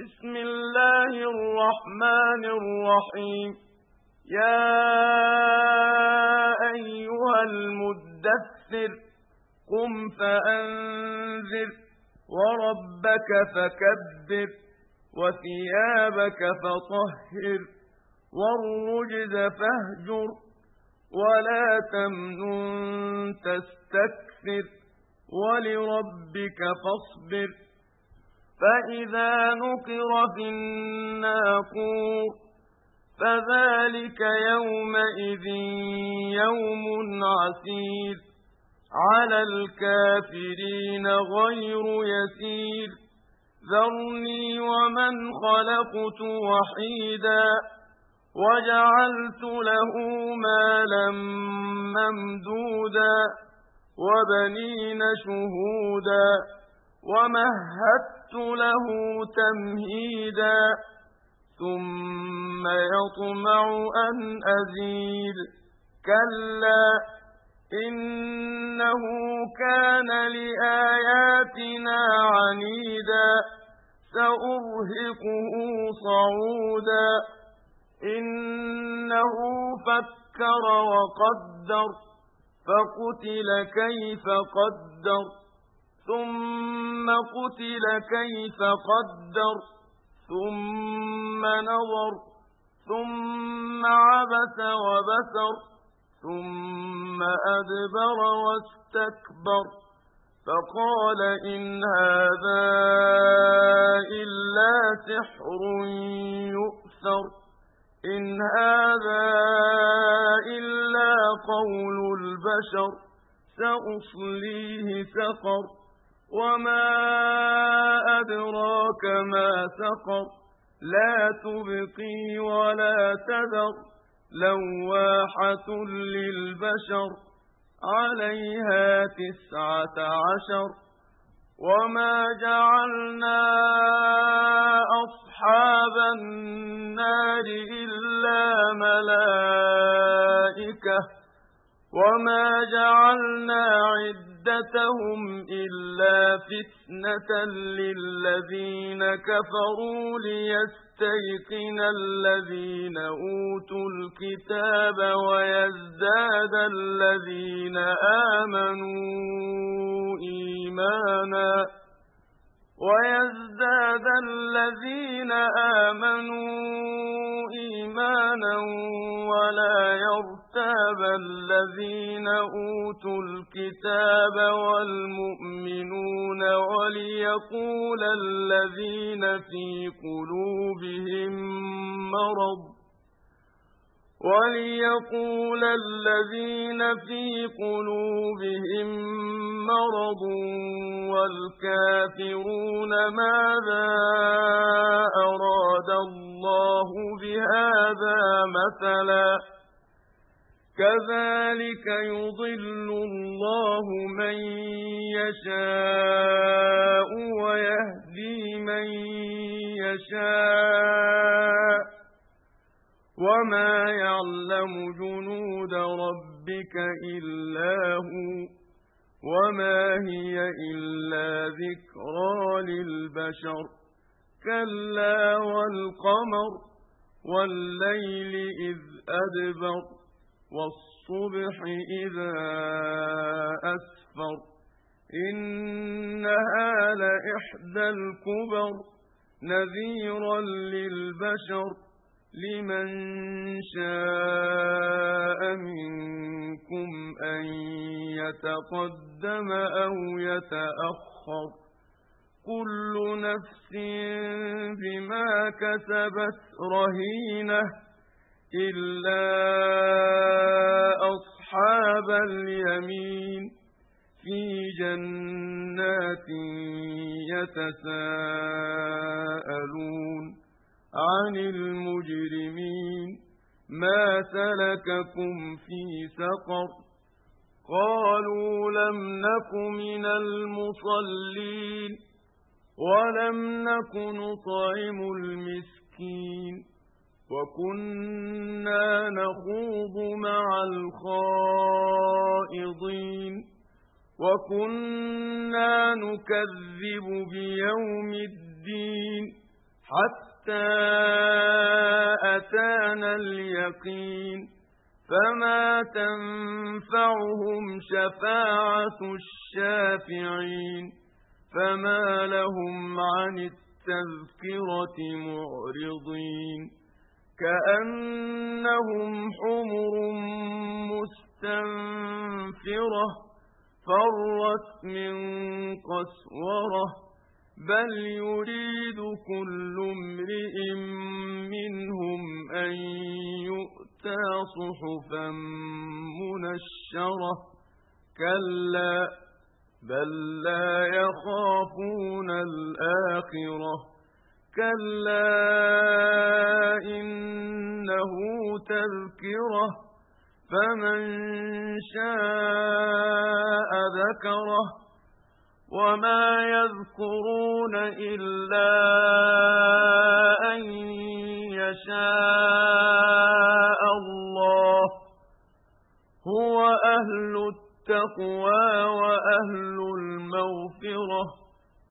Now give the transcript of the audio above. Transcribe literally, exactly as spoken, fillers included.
بسم الله الرحمن الرحيم يا أيها المدثر قم فأنذر وربك فكبر وثيابك فطهر والرجز فاهجر ولا تمنن تستكثر ولربك فاصبر فإذا نقر في الناقور فذلك يومئذ يوم عسير على الكافرين غير يسير ذرني ومن خلقت وحيدا وجعلت له مالا ممدودا وبنين شهودا ومهدت له تمهيدا ثم يطمع أن أزيد كلا إنه كان لآياتنا عنيدا سأرهقه صعودا إنه فكر وقدر فقتل كيف قدر ثم قتل كيف قدر ثم نظر ثم عبس وبسر ثم أدبر واستكبر فقال إن هذا إلا سحر يؤثر إن هذا إلا قول البشر سأصليه سقر وما أدراك ما سقر لا تبقي ولا تذر لواحة للبشر عليها تسعة عشر وما جعلنا أصحاب النار إلا ملائكة وما جعلنا عدتهم إلا فتنة للذين كفروا ليستيقن الذين أوتوا الكتاب ويزداد الذين آمنوا إيمانا ويزداد الذين آمنوا إيمانا ولا يرتاب الذين أوتوا الكتاب والمؤمنون وليقول الذين في قلوبهم مرض وليقول الذين في قلوبهم مرض والكافرون ماذا أراد الله بهذا مثلا كذلك يضل الله من يشاء ويهدي من يشاء وما يعلم جنود ربك إلا هو وما هي إلا ذكرى للبشر كلا والقمر والليل إذ أدبر والصبح إذا أسفر إنها لإحدى الكبر نذيرا للبشر لمن شاء منكم أن يتقدم أو يتأخر كل نفس بما كسبت رهينة إلا أصحاب اليمين في جنات يتساءلون عن المجرمين ما سلككم في سقر قالوا لم نك من المصلين ولم نك نطعم المسكين وكنا نخوض مع الخائضين وكنا نكذب بيوم الدين حتى أتانا اليقين فما تنفعهم شفاعة الشافعين فما لهم عن التذكرة معرضين كأنهم حمر مستنفرة فرت من قسورة بل يريد كل امرئ منهم أن يؤتى صحفا منشرة كلا بل لا يخافون الآخرة كلا إنه تذكرة فمن شاء ذكره وما يذكرون إلا أن يشاء الله هو أهل التقوى وأهل المغفرة